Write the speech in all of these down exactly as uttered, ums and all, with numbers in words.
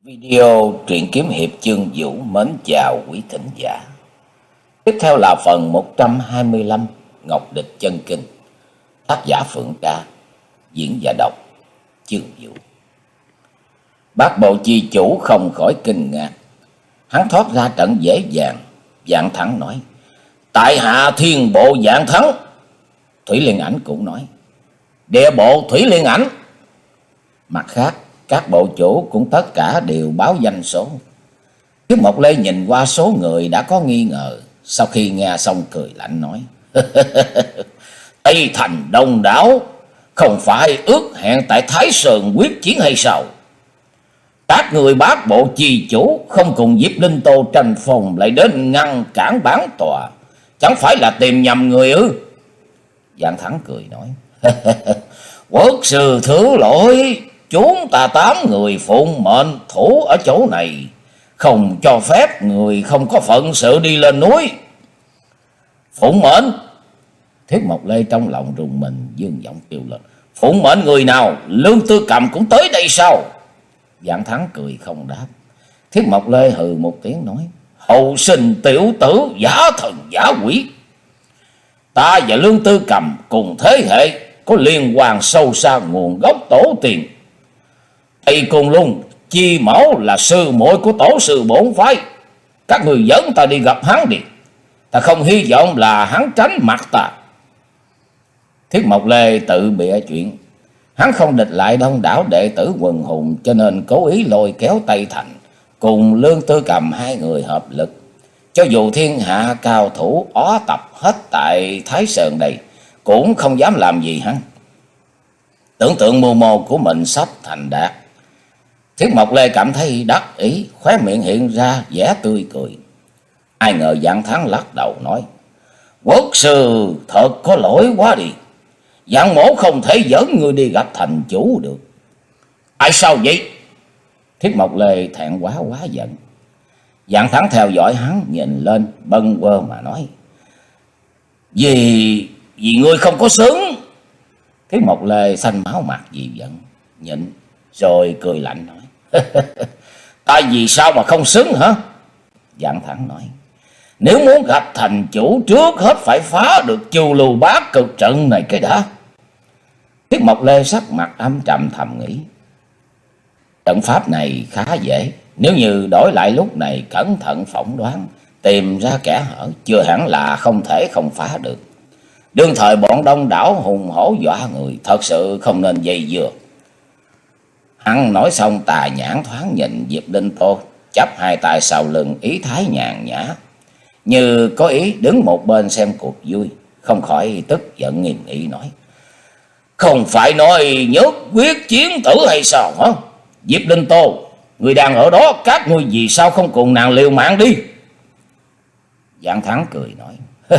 Video truyện kiếm hiệp chương Vũ mến chào quý thính giả. Tiếp theo là phần một trăm hai mươi lăm Ngọc Địch Chân Kinh. Tác giả Phượng Ca, diễn giả đọc chương Vũ. Bác bộ chi chủ không khỏi kinh ngạc. Hắn thoát ra trận dễ dàng, Vạn Thắng nói: tại hạ thiên bộ Vạn Thắng. Thủy Liên Ảnh cũng nói: địa bộ Thủy Liên Ảnh. Mặt khác, các bộ chủ cũng tất cả đều báo danh số. Tiết Mộc Lê nhìn qua số người đã có nghi ngờ, sau khi nghe xong cười lạnh nói: Tây Thành đông đảo, không phải ước hẹn tại Thái Sơn quyết chiến hay sao? Các người bác bộ chi chủ không cùng Diệp Linh Tô tranh phòng lại đến ngăn cản bản tòa, chẳng phải là tìm nhầm người ư? Vạn Thắng cười nói: Quốc sư thứ lỗi, chúng ta tám người phụng mệnh thủ ở chỗ này, không cho phép người không có phận sự đi lên núi. Phụng mệnh? Thiết Mộc Lê trong lòng rùng mình, dương giọng kêu lên: phụng mệnh người nào? Lương Tư Cầm cũng tới đây sao? Vạn Thắng cười không đáp. Thiết Mộc Lê hừ một tiếng nói: hậu sinh tiểu tử giả thần giả quỷ. Ta và Lương Tư Cầm cùng thế hệ, có liên quan sâu xa nguồn gốc tổ tiên. Tây Côn Luân chi mẫu là sư muội của tổ sư bổn phái. Các người dẫn ta đi gặp hắn đi, ta không hy vọng là hắn tránh mặt ta. Thiết Mộc Lê tự bịa chuyện. Hắn không địch lại đông đảo đệ tử quần hùng, cho nên cố ý lôi kéo Tây Thành cùng Lương Tư Cầm hai người hợp lực. Cho dù thiên hạ cao thủ ó tập hết tại Thái Sơn đây, cũng không dám làm gì hắn. Tưởng tượng mưu mô của mình sắp thành đạt, Thiết Mộc Lê cảm thấy đắc ý, khóe miệng hiện ra vẻ tươi cười. Ai ngờ Vạn Thắng lắc đầu nói: Quốc sư thật có lỗi quá đi, Vạn mỗ không thể dẫn người đi gặp thành chủ được. Ai sao vậy? Thiết Mộc Lê thẹn quá quá giận. Vạn Thắng theo dõi hắn, nhìn lên bâng quơ mà nói: Vì vì ngươi không có xứng. Thiết Mộc Lê xanh máu mặt vì giận, nhịn rồi cười lạnh nói: Ta vì sao mà không xứng hả? Vạn Thắng nói: Nếu muốn gặp thành chủ, trước hết phải phá được Chu Lưu Bát cực trận này cái đã. Thiết Mộc Lê sắc mặt âm trầm thầm nghĩ: trận pháp này khá dễ, nếu như đổi lại lúc này cẩn thận phỏng đoán, tìm ra kẻ hở, chưa hẳn là không thể không phá được. Đương thời bọn đông đảo hùng hổ dọa người, thật sự không nên dây dưa. Hắn nói xong tà nhãn thoáng nhìn Diệp Linh Tô, chắp hai tay sau lưng, ý thái nhàn nhã, như có ý đứng một bên xem cuộc vui. Không khỏi tức giận nghiêm nghị nói: Không phải nói nhất quyết chiến tử hay sao hả? Diệp Linh Tô, người đang ở đó, các ngươi vì sao không cùng nàng liều mạng đi? Vạn Thắng cười nói: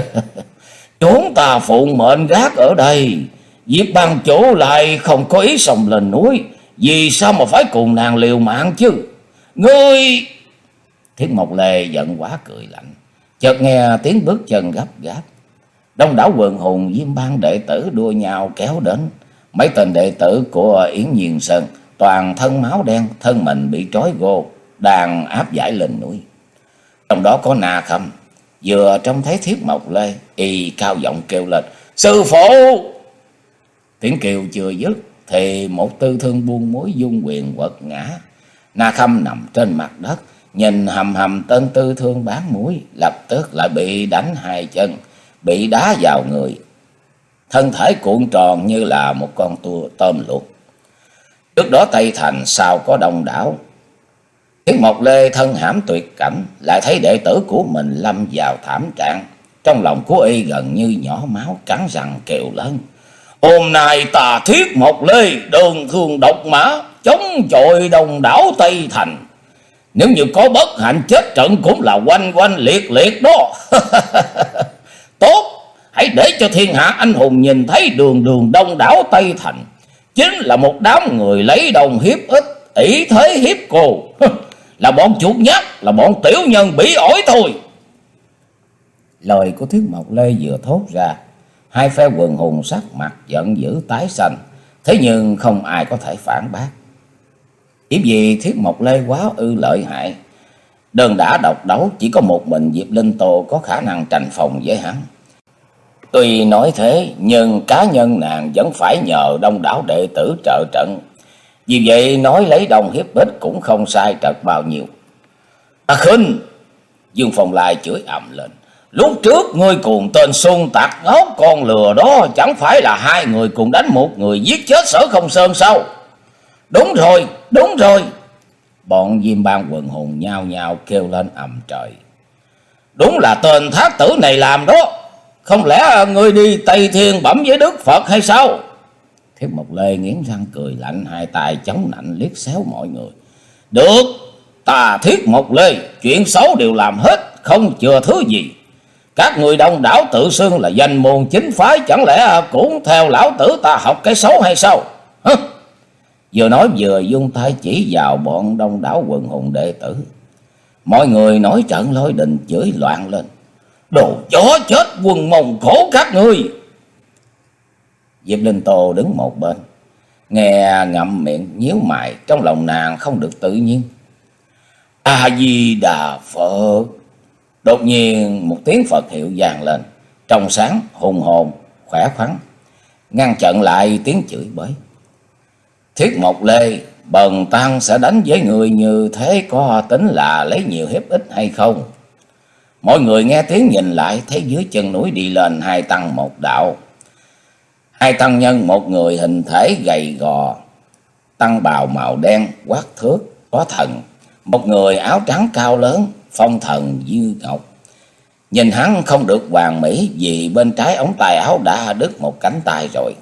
Chúng ta phụng mệnh gác ở đây, Diệp ban chủ lại không có ý xông lên núi, vì sao mà phải cùng nàng liều mạng chứ? Ngươi... Thiết Mộc Lê giận quá cười lạnh. Chợt nghe tiếng bước chân gấp gáp, đông đảo quần hùng Diêm Bang đệ tử đua nhau kéo đến. Mấy tên đệ tử của Yến Nhiên Sơn toàn thân máu đen, thân mình bị trói gô, đang áp giải lên núi. Trong đó có Na Khâm, vừa trông thấy Thiết Mộc Lê, y cao giọng kêu lên: Sư phụ! Tiếng kêu chưa dứt thì một tư thương buông mối dung quyền quật ngã. Na Khâm nằm trên mặt đất, nhìn hầm hầm tên tư thương bán muối, lập tức lại bị đánh hai chân, bị đá vào người, thân thể cuộn tròn như là một con tua tôm luộc. Trước đó Tây Thành sao có đông đảo, Thiết Mộc Lê thân hãm tuyệt cảnh, lại thấy đệ tử của mình lâm vào thảm trạng, trong lòng của y gần như nhỏ máu, cắn răng kêu lớn: Hôm nay ta Thiết Mộc Lê đơn thương độc mã, chống chọi đông đảo Tây Thành, nếu như có bất hạnh chết trận cũng là oanh oanh liệt liệt đó. Tốt, hãy để cho thiên hạ anh hùng nhìn thấy đường đường đông đảo Tây Thành chính là một đám người lấy đồng hiếp ít, ỷ thế hiếp cô, là bọn chuột nhắt, là bọn tiểu nhân bỉ ổi thôi. Lời của Thiết Mộc Lê vừa thốt ra, hai phe quần hùng sắc mặt giận dữ tái xanh, thế nhưng không ai có thể phản bác. Chỉ vì Thiết Mộc Lê quá ư lợi hại. Đơn đã độc đấu chỉ có một mình Diệp Linh Tô có khả năng tranh phòng với hắn. Tuy nói thế nhưng cá nhân nàng vẫn phải nhờ đông đảo đệ tử trợ trận. Vì vậy nói lấy đồng hiếp ít cũng không sai trật bao nhiêu. À khinh! Dương Phong Lai chửi ầm lên. Lúc trước ngươi cùng tên Xuân Tạc ngốc con lừa đó chẳng phải là hai người cùng đánh một người giết chết Sở Không Sơn sao? Đúng rồi, đúng rồi. Bọn Diêm Bang quần hùng nhao nhao kêu lên ầm trời. Đúng là tên thác tử này làm đó. Không lẽ ngươi đi Tây Thiên bẩm với Đức Phật hay sao? Thiết Mộc Lê nghiến răng cười lạnh, hai tay chống nạnh liếc xéo mọi người. Được, ta Thiết Mộc Lê chuyện xấu đều làm hết, không chừa thứ gì. Các người đông đảo tự xưng là danh môn chính phái, chẳng lẽ cũng theo lão tử ta học cái xấu hay sao? Hứ! Vừa nói vừa dung tay chỉ vào bọn đông đảo quần hùng đệ tử. Mọi người nói trận lôi đình chửi loạn lên. Đồ chó chết quần mông khổ các ngươi! Diệp Linh Tô đứng một bên, nghe ngậm miệng nhíu mày, trong lòng nàng không được tự nhiên. A Di Đà Phật! Đột nhiên một tiếng Phật hiệu vang lên, trong sáng hùng hồn khỏe khoắn, ngăn chặn lại tiếng chửi bới. Thiết Mộc Lê, bần tăng sẽ đánh với người như thế có tính là lấy nhiều hiếp ít hay không? Mọi người nghe tiếng nhìn lại, thấy dưới chân núi đi lên hai tăng một đạo. Hai tăng nhân, một người hình thể gầy gò, tăng bào màu đen quát thước có thần, một người áo trắng cao lớn phong thần như ngọc. Nhìn hắn không được hoàn mỹ vì bên trái ống tay áo đã đứt một cánh tay rồi.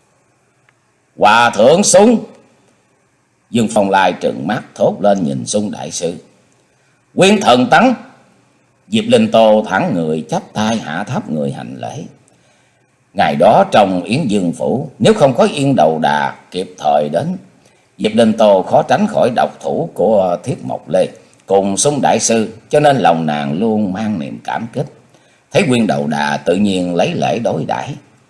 Hòa thượng Sung! Dương Phong Lai trừng mắt thốt lên nhìn Sung đại sư. Quyên thần tắng! Diệp Linh Tô thẳng người chắp tay hạ thấp người hành lễ. Ngày đó trong Yến Dương Phủ, nếu không có Yên Đầu Đà kịp thời đến, Diệp Linh Tô khó tránh khỏi độc thủ của Thiết Mộc Lê cùng Sung đại sư, cho nên lòng nàng luôn mang niềm cảm kích. Thấy Nguyên Đầu Đà tự nhiên lấy lễ đối đãi.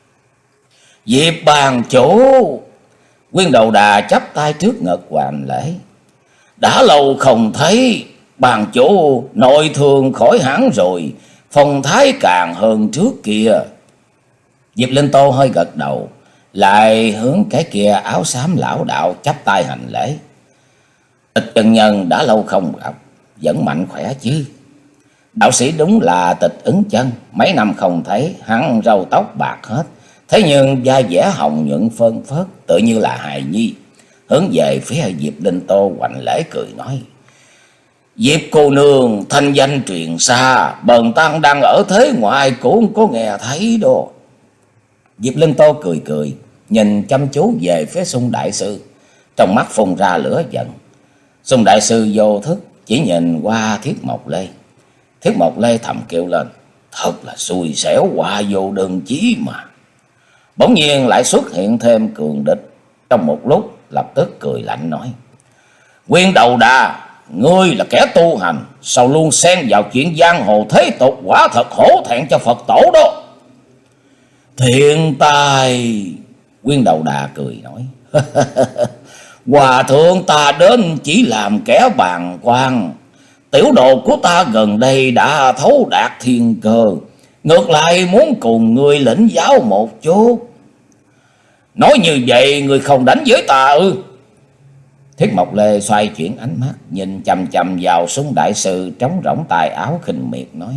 Diệp bàn chủ! Nguyên Đầu Đà chắp tay trước ngực hoàn lễ. Đã lâu không thấy, bàn chủ nội thương khỏi hẳn rồi, phong thái càng hơn trước kia. Diệp Linh Tô hơi gật đầu, lại hướng cái kia áo xám lão đạo chắp tay hành lễ. Tịch chân nhân đã lâu không gặp, vẫn mạnh khỏe chứ? Đạo sĩ đúng là Tịch Ứng Chân, mấy năm không thấy, hắn râu tóc bạc hết, thế nhưng da dẻ hồng nhuận phơn phớt, tự như là hài nhi. Hướng về phía Diệp Linh Tô hoành lễ cười nói. Diệp cô nương thanh danh truyền xa, bần tăng đang ở thế ngoại cũng có nghe thấy đó. Diệp Linh Tô cười cười, nhìn chăm chú về phía Sung đại sư, trong mắt phun ra lửa giận. Sung đại sư vô thức chỉ nhìn qua Thiết Mộc Lê. Thiết Mộc Lê thầm kêu lên, thật là xui xẻo qua vô đơn chí mà. Bỗng nhiên lại xuất hiện thêm cường địch, trong một lúc lập tức cười lạnh nói. Nguyên Đầu Đà, ngươi là kẻ tu hành, sao luôn xen vào chuyện giang hồ thế tục, quả thật hổ thẹn cho Phật tổ đó. Thiện tài! Nguyên Đầu Đà cười nói. Hòa thượng ta đến chỉ làm kẻ bàng quan. Tiểu đồ của ta gần đây đã thấu đạt thiên cơ, ngược lại muốn cùng ngươi lĩnh giáo một chút. Nói như vậy ngươi không đánh với ta ư? Thiết Mộc Lê xoay chuyển ánh mắt, nhìn chằm chằm vào Sung đại sư trống rỗng tài áo khinh miệt nói.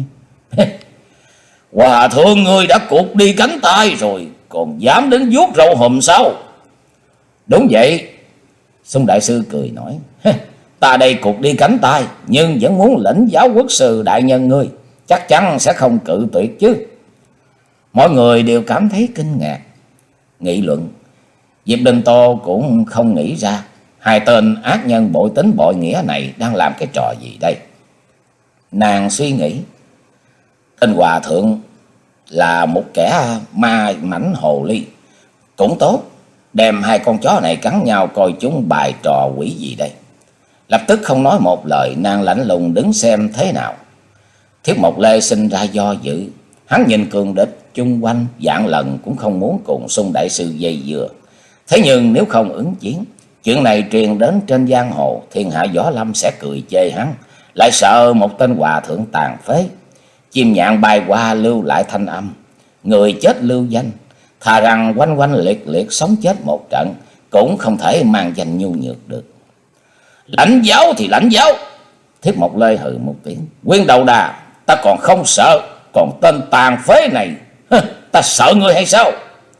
Hòa thượng ngươi đã cụt đi cánh tay rồi, còn dám đến vuốt râu hùm sao? Đúng vậy. Sung đại sư cười nói. Ta đây cụt đi cánh tay, nhưng vẫn muốn lĩnh giáo quốc sư đại nhân ngươi, chắc chắn sẽ không cự tuyệt chứ. Mọi người đều cảm thấy kinh ngạc, nghị luận. Diệp Linh Tô cũng không nghĩ ra hai tên ác nhân bội tính bội nghĩa này đang làm cái trò gì đây. Nàng suy nghĩ, tên hòa thượng là một kẻ ma mảnh hồ ly, cũng tốt, đem hai con chó này cắn nhau coi chúng bài trò quỷ gì đây. Lập tức không nói một lời, nàng lạnh lùng đứng xem thế nào. Thiết Mộc Lê sinh ra do dự, hắn nhìn cường địch chung quanh vạn lần cũng không muốn cùng Sung đại sư dây dưa. Thế nhưng nếu không ứng chiến, Chuyện này truyền đến trên giang hồ, thiên hạ võ lâm sẽ cười chê hắn, lại sợ một tên hòa thượng tàn phế. Chim nhạn bay qua lưu lại thanh âm, người chết lưu danh, thà rằng quanh quanh liệt liệt sống chết một trận, cũng không thể mang danh nhu nhược được. Lãnh giáo thì lãnh giáo. Thiết Mộc Lê hừ một tiếng. Quyên Đầu Đà, ta còn không sợ, còn tên tàn phế này, ta sợ ngươi hay sao?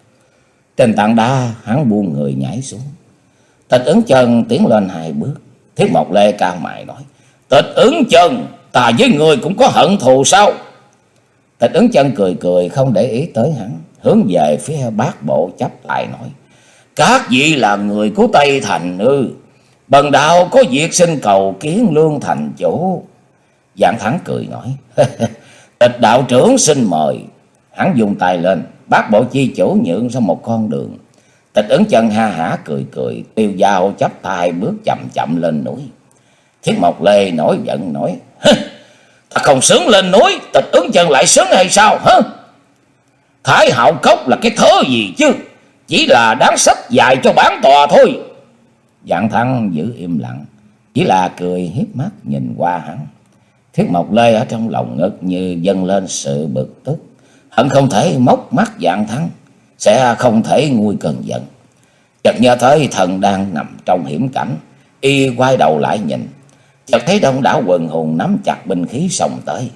Trên tảng đá hắn buông người nhảy xuống. Tịch Ứng Chân tiến lên hai bước. Thiết Mộc Lê cao mày nói, Tịch Ứng Chân, ta với người cũng có hận thù sao? Tịch Ứng Chân cười cười không để ý tới hắn, hướng về phía Bát Bộ chắp tay nói, các vị là người của Tây Thành ư? Bần đạo có việc xin cầu kiến Lương thành chủ. Dạng Thắng cười nói, Tịch đạo trưởng xin mời. Hắn dùng tay lên, Bát Bộ chi chủ nhượng ra một con đường. Tịch Ứng Chân ha hả cười cười, tiêu dao chắp tay bước chậm chậm lên núi. Thiết Mộc Lê nổi giận nói, ta không sướng lên núi, Tịch Ứng Chân lại sướng hay sao hả? Thái Hạo Cốc là cái thớ gì chứ, chỉ là đáng sách dài cho bản tòa thôi. Dạng Thắng giữ im lặng, chỉ là cười hiếp mắt nhìn qua hắn. Thiết Mộc Lê ở trong lòng ngực như dâng lên sự bực tức, hận không thể móc mắt Dạng Thắng, sẽ không thể nguôi cơn giận. Chợt nhớ tới thần đang nằm trong hiểm cảnh, y quay đầu lại nhìn, chợt thấy đông đảo quần hùng nắm chặt binh khí xông tới.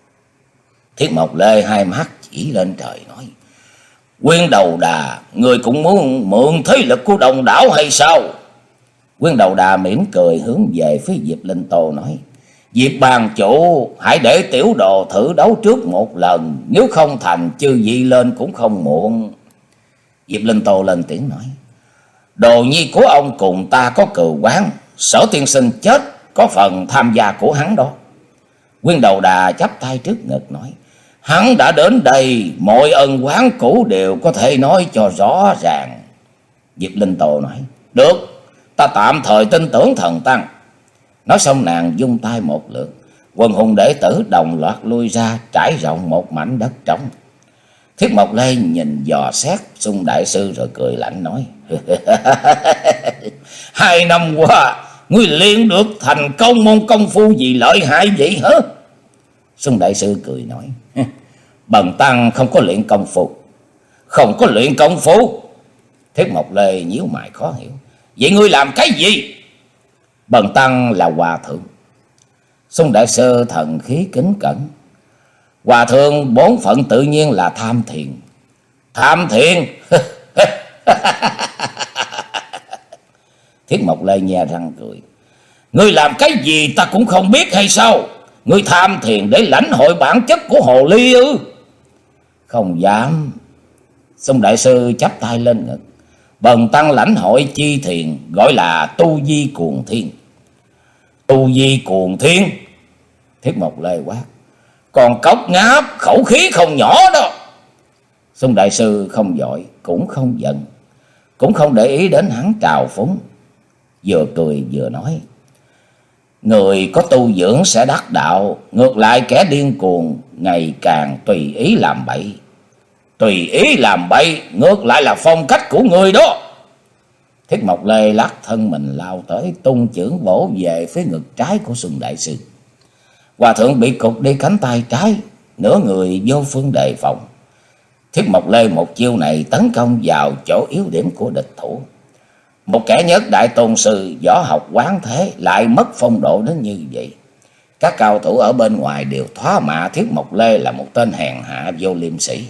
Thiết Mộc Lê hai mắt chỉ lên trời nói, Quyên Đầu Đà, người cũng muốn mượn thế lực của đông đảo hay sao? Quyên Đầu Đà mỉm cười hướng về phía Diệp Linh Tô nói, Diệp bàn chủ, hãy để tiểu đồ thử đấu trước một lần, nếu không thành chư vị lên cũng không muộn. Diệp Linh Tô lên tiếng nói, đồ nhi của ông cùng ta có cừu oán, Sở tiên sinh chết có phần tham gia của hắn đó. Quyên Đầu Đà chắp tay trước ngực nói, hắn đã đến đây, mọi ân oán cũ đều có thể nói cho rõ ràng. Diệp Linh Tô nói, được, ta tạm thời tin tưởng thần tăng. Nói xong nàng vung tay một lượt, quần hùng đệ tử đồng loạt lui ra, trải rộng một mảnh đất trống. Thiết Mộc Lê nhìn dò xét Xung đại sư rồi cười lạnh nói, hai năm qua ngươi luyện được thành công môn công phu gì lợi hại vậy hả? Xung đại sư cười nói, bần tăng không có luyện công phu. Không có luyện công phu? Thiết Mộc Lê nhíu mày khó hiểu, vậy ngươi làm cái gì? Bần tăng là hòa thượng. Xung đại sư thần khí kính cẩn, hòa thượng bổn phận tự nhiên là tham thiền. Tham thiền? Thiết Mộc Lê nhe răng cười, ngươi làm cái gì ta cũng không biết hay sao? Ngươi tham thiền để lãnh hội bản chất của hồ ly ư? Không dám. Xung đại sư chắp tay lên ngực, bần tăng lãnh hội chi thiền, gọi là tu di cuồng thiên. Tu di cuồng thiên? Thiết Mộc Lê quát, còn cốc ngáp khẩu khí không nhỏ đó. Xung đại sư không vội cũng không giận, cũng không để ý đến hắn trào phúng, vừa cười vừa nói, người có tu dưỡng sẽ đắc đạo, ngược lại kẻ điên cuồng ngày càng tùy ý làm bậy. Tùy ý làm bậy ngược lại là phong cách của người đó. Thiết Mộc Lê lắc thân mình lao tới, tung chưởng bổ về phía ngực trái của Xung đại sư. Hòa thượng bị cụt đi cánh tay trái, nửa người vô phương đề phòng. Thiết Mộc Lê một chiêu này tấn công vào chỗ yếu điểm của địch thủ. Một kẻ nhất đại tôn sư võ học quán thế lại mất phong độ đến như vậy. Các cao thủ ở bên ngoài đều thoá mạ Thiết Mộc Lê là một tên hèn hạ vô liêm sĩ.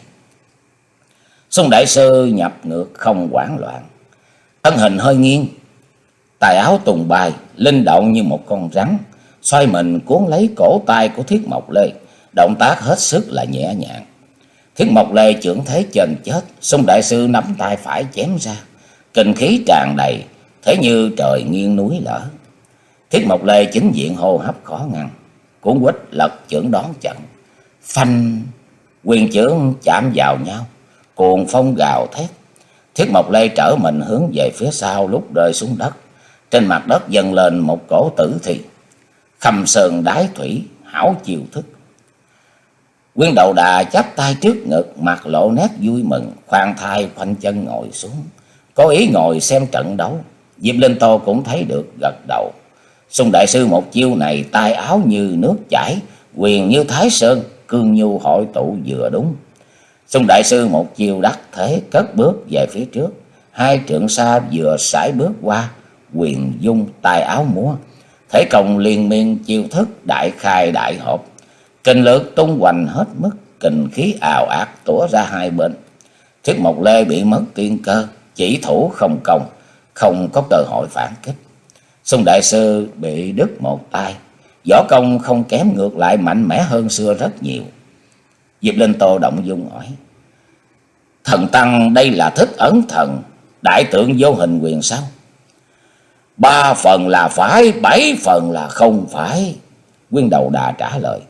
Xung đại sư nhập ngược không hoảng loạn, thân hình hơi nghiêng, tài áo tùng bay linh động như một con rắn, xoay mình cuốn lấy cổ tay của Thiết Mộc Lê, động tác hết sức là nhẹ nhàng. Thiết Mộc Lê chưởng thế chênh chết, Xung đại sư nắm tay phải chém ra, kinh khí tràn đầy, thế như trời nghiêng núi lở. Thiết Mộc Lê chính diện hô hấp khó ngăn, cuốn quýt lật chưởng đón trận. Phanh, quyền chưởng chạm vào nhau, cuồng phong gào thét. Thiết Mộc Lê trở mình hướng về phía sau, lúc rơi xuống đất, trên mặt đất dâng lên một cổ tử thi. Khâm sơn đái thủy, hảo chiêu thức. Quyên Đầu Đà chắp tay trước ngực, mặt lộ nét vui mừng, khoan thai khoanh chân ngồi xuống, có ý ngồi xem trận đấu. Diệp Linh Tô cũng thấy được, gật đầu. Xung đại sư một chiêu này tay áo như nước chảy, quyền như Thái Sơn, cương nhu hội tụ vừa đúng. Xung đại sư một chiêu đắc thế, cất bước về phía trước, hai trượng xa vừa sải bước qua, quyền dung tay áo múa, thể công liên miên, chiêu thức đại khai đại hợp, kình lực tung hoành hết mức, kình khí ào ạt tủa ra hai bên. Thiết Mộc Lê bị mất tiên cơ, chỉ thủ không công, không có cơ hội phản kích. Xung đại sư bị đứt một tay, võ công không kém, ngược lại mạnh mẽ hơn xưa rất nhiều. Diệp Linh Tô động dung hỏi: Thần tăng đây là Thích Ấn Thần, đại tượng vô hình quyền sao? Ba phần là phải, bảy phần là không phải. Quyên Đầu Đà trả lời: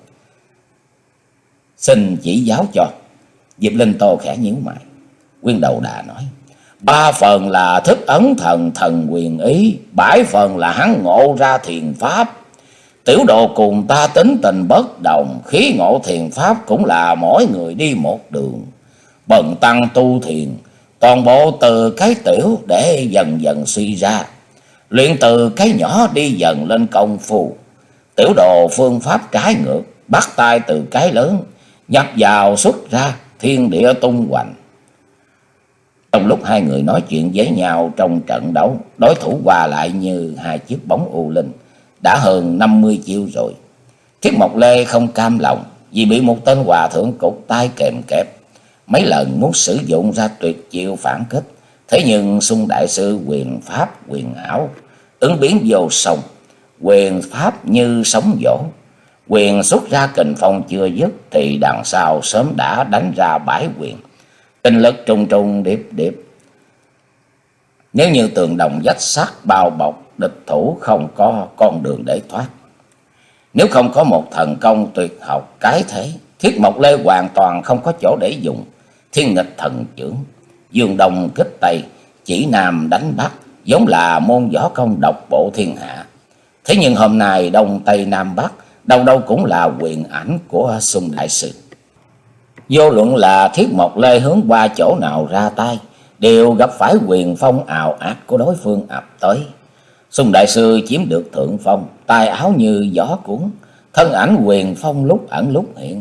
Xin chỉ giáo cho. Diệp Linh Tô khẽ nhíu mày. Quyên Đầu Đà nói: Ba phần là Thích Ấn Thần thần quyền ý, bảy phần là hắn ngộ ra thiền pháp. Tiểu đồ cùng ta tính tình bất đồng, khí ngộ thiền pháp cũng là mỗi người đi một đường. Bần tăng tu thiền toàn bộ từ cái tiểu để dần dần suy ra, luyện từ cái nhỏ đi dần lên công phu. Tiểu đồ phương pháp trái ngược, bắt tay từ cái lớn, nhập vào xuất ra, thiên địa tung hoành. Trong lúc hai người nói chuyện với nhau trong trận đấu, đối thủ qua lại như hai chiếc bóng u linh, đã hơn năm mươi chiêu rồi. Thiết Mộc Lê không cam lòng vì bị một tên hòa thượng cụt tay kèm kẹp, mấy lần muốn sử dụng ra tuyệt chiêu phản kích. Thế nhưng Xung đại sư quyền pháp quyền ảo, ứng biến vô song, quyền pháp như sóng vỗ. Quyền xuất ra kình phong chưa dứt thì đằng sau sớm đã đánh ra bãi quyền, kinh lực trùng trùng điệp điệp. Nếu như tường đồng vách sắt bao bọc, địch thủ không có con đường để thoát. Nếu không có một thần công tuyệt học cái thế, Thiết Mộc Lê hoàn toàn không có chỗ để dùng. Thiên nghịch thần chưởng, dương đông kích tây, chỉ nam đánh bắc, giống là môn võ công độc bộ thiên hạ. Thế nhưng hôm nay đông tây nam bắc, đâu đâu cũng là quyền ảnh của Xung đại sư. Vô luận là Thiết Mộc Lê hướng qua chỗ nào ra tay, đều gặp phải quyền phong ào ạt của đối phương ập tới. Xung đại sư chiếm được thượng phong, tay áo như gió cuốn, thân ảnh quyền phong lúc ẩn lúc hiện.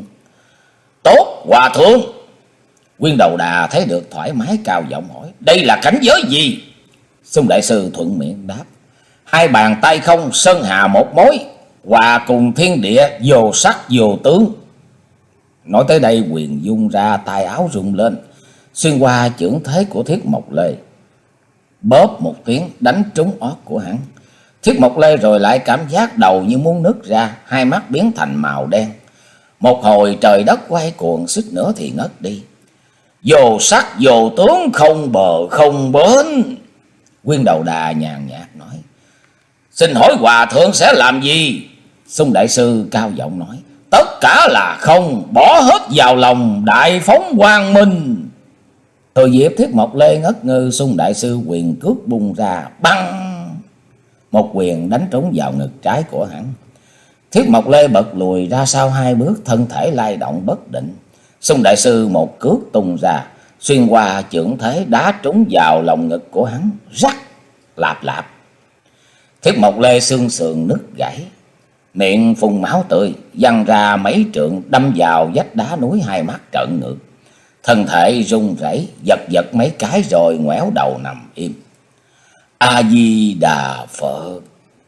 Tốt, hòa thượng! Quyên Đầu Đà thấy được thoải mái, cao giọng hỏi: Đây là cảnh giới gì? Xung đại sư thuận miệng đáp: Hai bàn tay không, sơn hà một mối, hòa cùng thiên địa, vô sắc vô tướng. Nói tới đây quyền dung ra, tay áo rung lên, xuyên qua chưởng thế của Thiết Mộc Lê, bóp một tiếng đánh trúng ót của hắn. Thiết Mộc Lê rồi lại cảm giác đầu như muốn nứt ra, hai mắt biến thành màu đen. Một hồi trời đất quay cuồng, suýt nữa thì ngất đi. Vô sắc vô tướng, không bờ không bến. Quyên Đầu Đà nhàn nhạt nói: Xin hỏi hòa thượng sẽ làm gì? Xung đại sư cao giọng nói: Tất cả là không, bỏ hết vào lòng đại phóng quang minh. Thừa dịp Thiết Mộc Lê ngất ngư, Xung đại sư quyền cước bung ra, băng một quyền đánh trúng vào ngực trái của hắn. Thiết Mộc Lê bật lùi ra sau hai bước, thân thể lay động bất định. Xung đại sư một cước tung ra, xuyên qua chưởng thế đá trúng vào lòng ngực của hắn, rắc lạp lạp. Thiết Mộc Lê xương sườn nứt gãy, miệng phun máu tươi, văng ra mấy trượng, đâm vào vách đá núi, hai mắt trợn ngược, thân thể run rẩy, giật giật mấy cái rồi ngoéo đầu nằm im. A Di Đà Phật.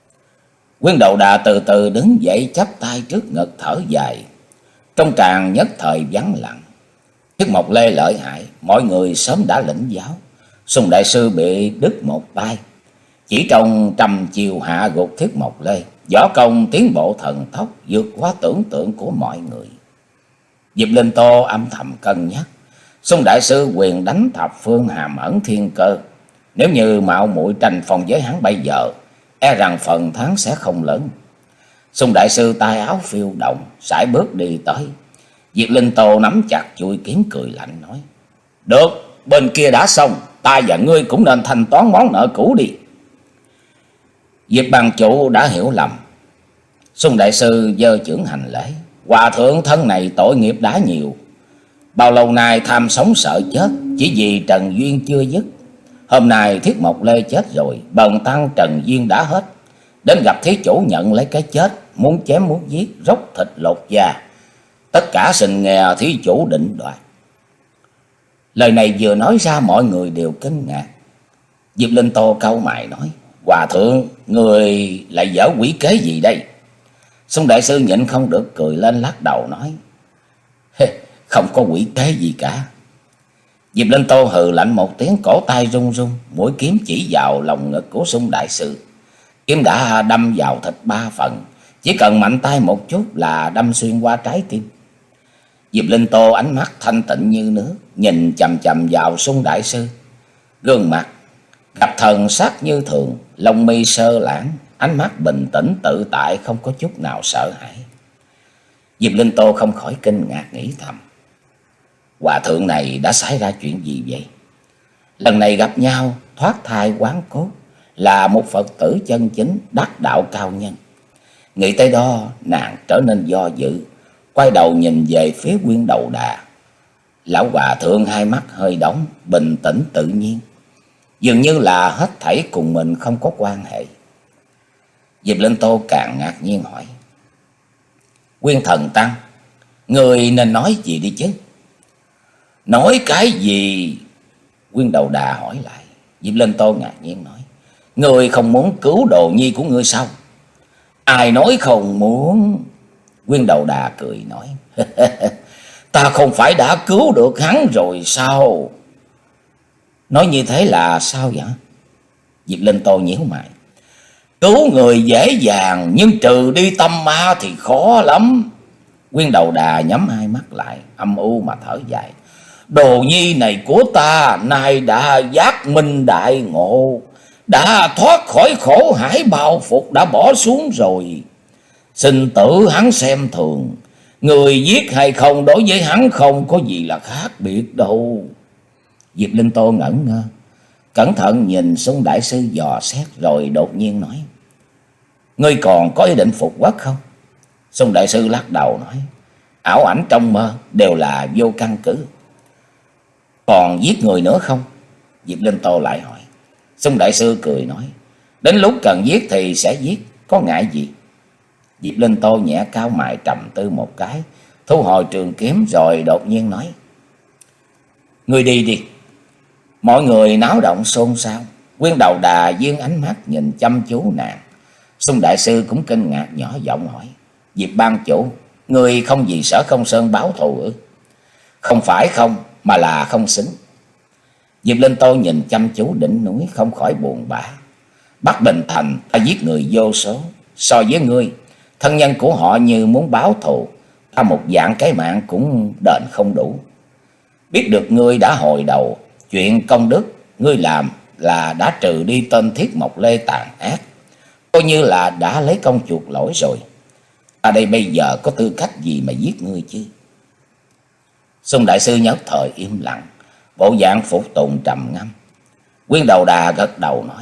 Quyên Đầu Đà từ từ đứng dậy, chắp tay trước ngực thở dài. Trong tràng nhất thời vắng lặng. Thiết Mộc Lê lợi hại, mọi người sớm đã lĩnh giáo. Xung đại sư bị đứt một tay, chỉ trong trăm chiều hạ gục Thiết Mộc Lê, võ công tiến bộ thần tốc, vượt quá tưởng tượng của mọi người. Diệp Linh Tô âm thầm cân nhắc, Xung đại sư quyền đánh thập phương hàm ẩn thiên cơ, nếu như mạo muội tranh phong với hắn bây giờ, e rằng phần thắng sẽ không lớn. Xung đại sư tay áo phiêu động, sải bước đi tới. Diệp Linh Tô nắm chặt chuôi kiếm, cười lạnh nói: Được, bên kia đã xong, ta và ngươi cũng nên thanh toán món nợ cũ đi. Diệp Bằng Chủ đã hiểu lầm. Xung đại sư giơ chưởng hành lễ: Hòa thượng thân này tội nghiệp đã nhiều, bao lâu nay tham sống sợ chết, chỉ vì trần duyên chưa dứt. Hôm nay Thiết Mộc Lê chết rồi, bần tăng Trần Duyên đã hết. Đến gặp thí chủ nhận lấy cái chết, muốn chém muốn giết, róc thịt lột da. Tất cả xin nghe thí chủ định đoạt. Lời này vừa nói ra mọi người đều kinh ngạc. Diệp Linh Tô cau mày nói: Hòa thượng, người lại dở quỷ kế gì đây? Sung đại sư nhịn không được cười lên lắc đầu nói: Không có quỷ kế gì cả. Diệp Linh Tô hừ lạnh một tiếng, cổ tay run run, mũi kiếm chỉ vào lòng ngực của Sung đại sư. Kiếm đã đâm vào thịt ba phần, chỉ cần mạnh tay một chút là đâm xuyên qua trái tim. Diệp Linh Tô ánh mắt thanh tịnh như nước, nhìn chằm chằm vào Sung đại sư. Gương mặt gặp thần sắc như thường, lông mi sơ lãng, ánh mắt bình tĩnh tự tại, không có chút nào sợ hãi. Diệp Linh Tô không khỏi kinh ngạc nghĩ thầm: Hòa thượng này đã xảy ra chuyện gì vậy? Lần này gặp nhau thoát thai quán cốt, là một Phật tử chân chính đắc đạo cao nhân. Nghĩ tới đó nàng trở nên do dự, quay đầu nhìn về phía Quyên Đầu Đà. Lão hòa thượng hai mắt hơi đóng, bình tĩnh tự nhiên, dường như là hết thảy cùng mình không có quan hệ. Diệp Linh Tô càng ngạc nhiên hỏi: Quyên thần tăng, người nên nói gì đi chứ? Nói cái gì? Quyên Đầu Đà hỏi lại. Diệp Linh Tô ngạc nhiên nói: Người không muốn cứu đồ nhi của ngươi sao? Ai nói không muốn? Quyên Đầu Đà cười nói: Ta không phải đã cứu được hắn rồi sao? Nói như thế là sao vậy? Diệp Linh Tô nhíu mày: Cứu người dễ dàng, nhưng trừ đi tâm ma thì khó lắm. Quyên Đầu Đà nhắm hai mắt lại, âm u mà thở dài: Đồ nhi này của ta nay đã giác minh đại ngộ, đã thoát khỏi khổ hải bao phục, đã bỏ xuống rồi. Sinh tử hắn xem thường, người giết hay không đối với hắn không có gì là khác biệt đâu. Diệp Linh Tô ngẩn ngơ, cẩn thận nhìn Sung đại sư dò xét, rồi đột nhiên nói: Ngươi còn có ý định phục quốc không? Sung đại sư lắc đầu nói: Ảo ảnh trong mơ đều là vô căn cứ. Còn giết người nữa không? Diệp Linh Tô lại hỏi. Sung đại sư cười nói: Đến lúc cần giết thì sẽ giết, có ngại gì? Diệp Linh Tô nhẹ cao mày trầm tư một cái, thu hồi trường kiếm, rồi đột nhiên nói: Ngươi đi đi. Mọi người náo động xôn xao. Quyên Đầu Đà dương ánh mắt nhìn chăm chú nàng. Sung đại sư cũng kinh ngạc nhỏ giọng hỏi: Diệp ban chủ, người không vì Sở Không Sơn báo thù ư? Không phải không, mà là không xứng. Diệp Linh Tô nhìn chăm chú đỉnh núi, không khỏi buồn bã. Bắc Bình Thành ta giết người vô số, so với ngươi, thân nhân của họ như muốn báo thù, ta một dạng cái mạng cũng đền không đủ. Biết được ngươi đã hồi đầu, chuyện công đức ngươi làm là đã trừ đi tên Thiết Mộc Lê tàn ác, coi như là đã lấy công chuộc lỗi rồi. Ta đây bây giờ có tư cách gì mà giết ngươi chứ? Sung đại sư nhất thời im lặng, bộ dạng phục tùng trầm ngâm. Quyên Đầu Đà gật đầu nói: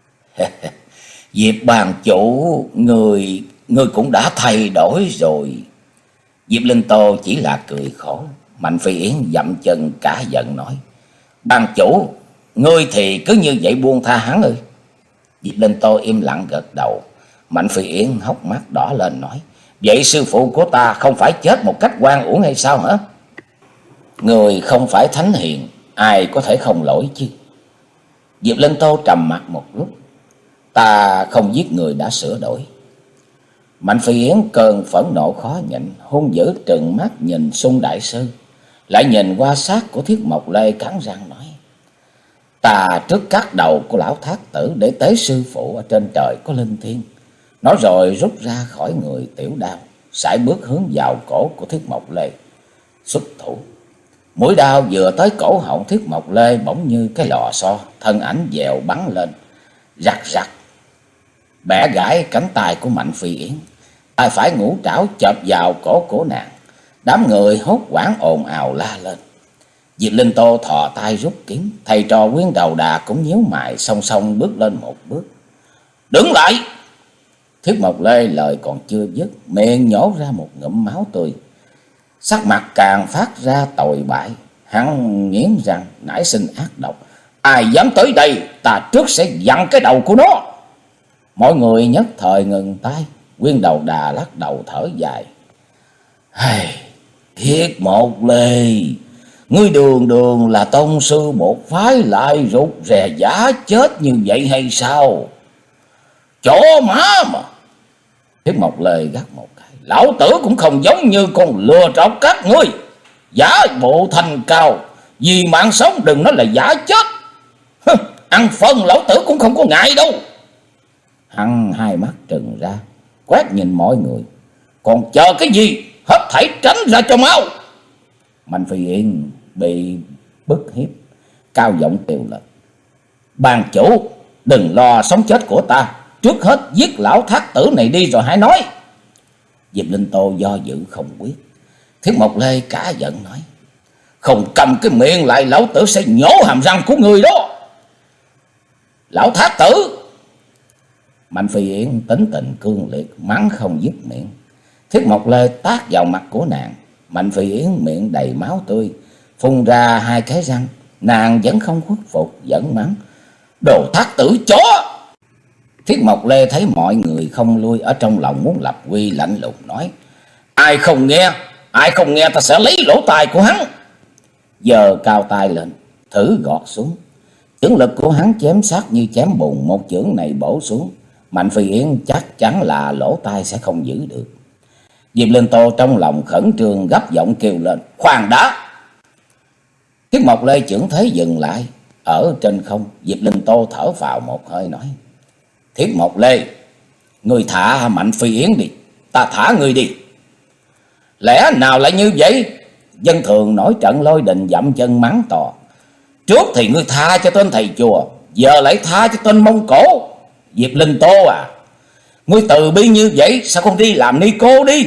Diệp bàn chủ, người người cũng đã thay đổi rồi. Diệp Linh Tô chỉ là cười khổ. Mạnh Phi Yến dậm chân cả giận nói: Ban chủ, ngươi thì cứ như vậy buông tha hắn ư? Diệp Linh Tô im lặng gật đầu. Mạnh Phi Yến hốc mắt đỏ lên nói: Vậy sư phụ của ta không phải chết một cách oan uổng hay sao hả? Người không phải thánh hiền, ai có thể không lỗi chứ? Diệp Linh Tô trầm mặt một lúc. Ta không giết người đã sửa đổi. Mạnh Phi Yến cơn phẫn nộ khó nhịn, hung dữ trừng mắt nhìn Sung đại sư, lại nhìn qua xác của Thiết Mộc Lê, cắn răng nói: Ta trước cắt đầu của lão thác tử để tế sư phụ ở trên trời có linh thiêng. Nói rồi rút ra khỏi người tiểu đao, sải bước hướng vào cổ của Thiết Mộc Lê, xuất thủ. Mũi đao vừa tới cổ họng Thiết Mộc Lê, bỗng như cái lò xo, thân ảnh dèo bắn lên, rắc rắc bẻ gãy cánh tay của Mạnh Phi Yến. Tay phải ngũ trảo chộp vào cổ của nàng. Đám người hốt hoảng ồn ào la lên. Diệp Linh Tô thò tay rút kiếm, thầy trò Quyên Đầu Đà cũng nhíu mày, song song bước lên một bước. Đứng lại! Thiết Mộc Lê lời còn chưa dứt, miệng nhổ ra một ngụm máu tươi, sắc mặt càng phát ra tồi bại. Hắn nghiến răng nảy sinh ác độc: Ai dám tới đây, ta trước sẽ vặn cái đầu của nó. Mọi người nhất thời ngừng tay. Nguyên Đầu Đà lắc đầu thở dài. Hey, Thiết Một Lê, ngươi đường đường là tông sư một phái lại rụt rè giả chết như vậy hay sao? Chó má mà. Thiết Mộc Lê gắt một cái. Lão tử cũng không giống như con lừa trọc các ngươi. Giả bộ thành cao, vì mạng sống đừng nói là giả chết. Hừ, ăn phân lão tử cũng không có ngại đâu. Hắn hai mắt trừng ra, quét nhìn mọi người. Còn chờ cái gì? Hết thảy tránh ra cho mau. Mạnh Phi Yên bị bức hiếp, cao giọng kêu lên. Ban chủ, đừng lo sống chết của ta. Trước hết giết lão thác tử này đi rồi hãy nói. Diệp Linh Tô do dự không quyết. Thiết Mộc Lê cả giận nói. Không cầm cái miệng lại, lão tử sẽ nhổ hàm răng của người đó. Lão thác tử. Mạnh Phi Yến tính tình cương liệt, mắng không dứt miệng. Thiết Mộc Lê tát vào mặt của nàng. Mạnh Phi Yến miệng đầy máu tươi, phun ra hai cái răng. Nàng vẫn không khuất phục, vẫn mắng. Đồ thác tử chó. Thiết Mộc Lê thấy mọi người không lui, ở trong lòng muốn lập uy, lạnh lùng nói. Ai không nghe, ai không nghe ta sẽ lấy lỗ tai của hắn. Giờ cao tay lên, thử gọt xuống. Chưởng lực của hắn chém sát như chém bùn. Một chưởng này bổ xuống, Mạnh Phi Yến chắc chắn là lỗ tai sẽ không giữ được. Diệp Linh Tô trong lòng khẩn trương, gấp giọng kêu lên. Khoan đã. Thiết Mộc Lê chưởng thế dừng lại. Ở trên không, Diệp Linh Tô thở vào một hơi nói. Thiết Mộc Lê, người thả Mạnh Phi Yến đi, ta thả người đi. Lẽ nào lại như vậy? Dân thường nổi trận lôi đình, dậm chân mắng to. Trước thì ngươi tha cho tên thầy chùa, giờ lại tha cho tên Mông Cổ. Diệp Linh Tô à, ngươi từ bi như vậy, sao không đi làm ni cô đi?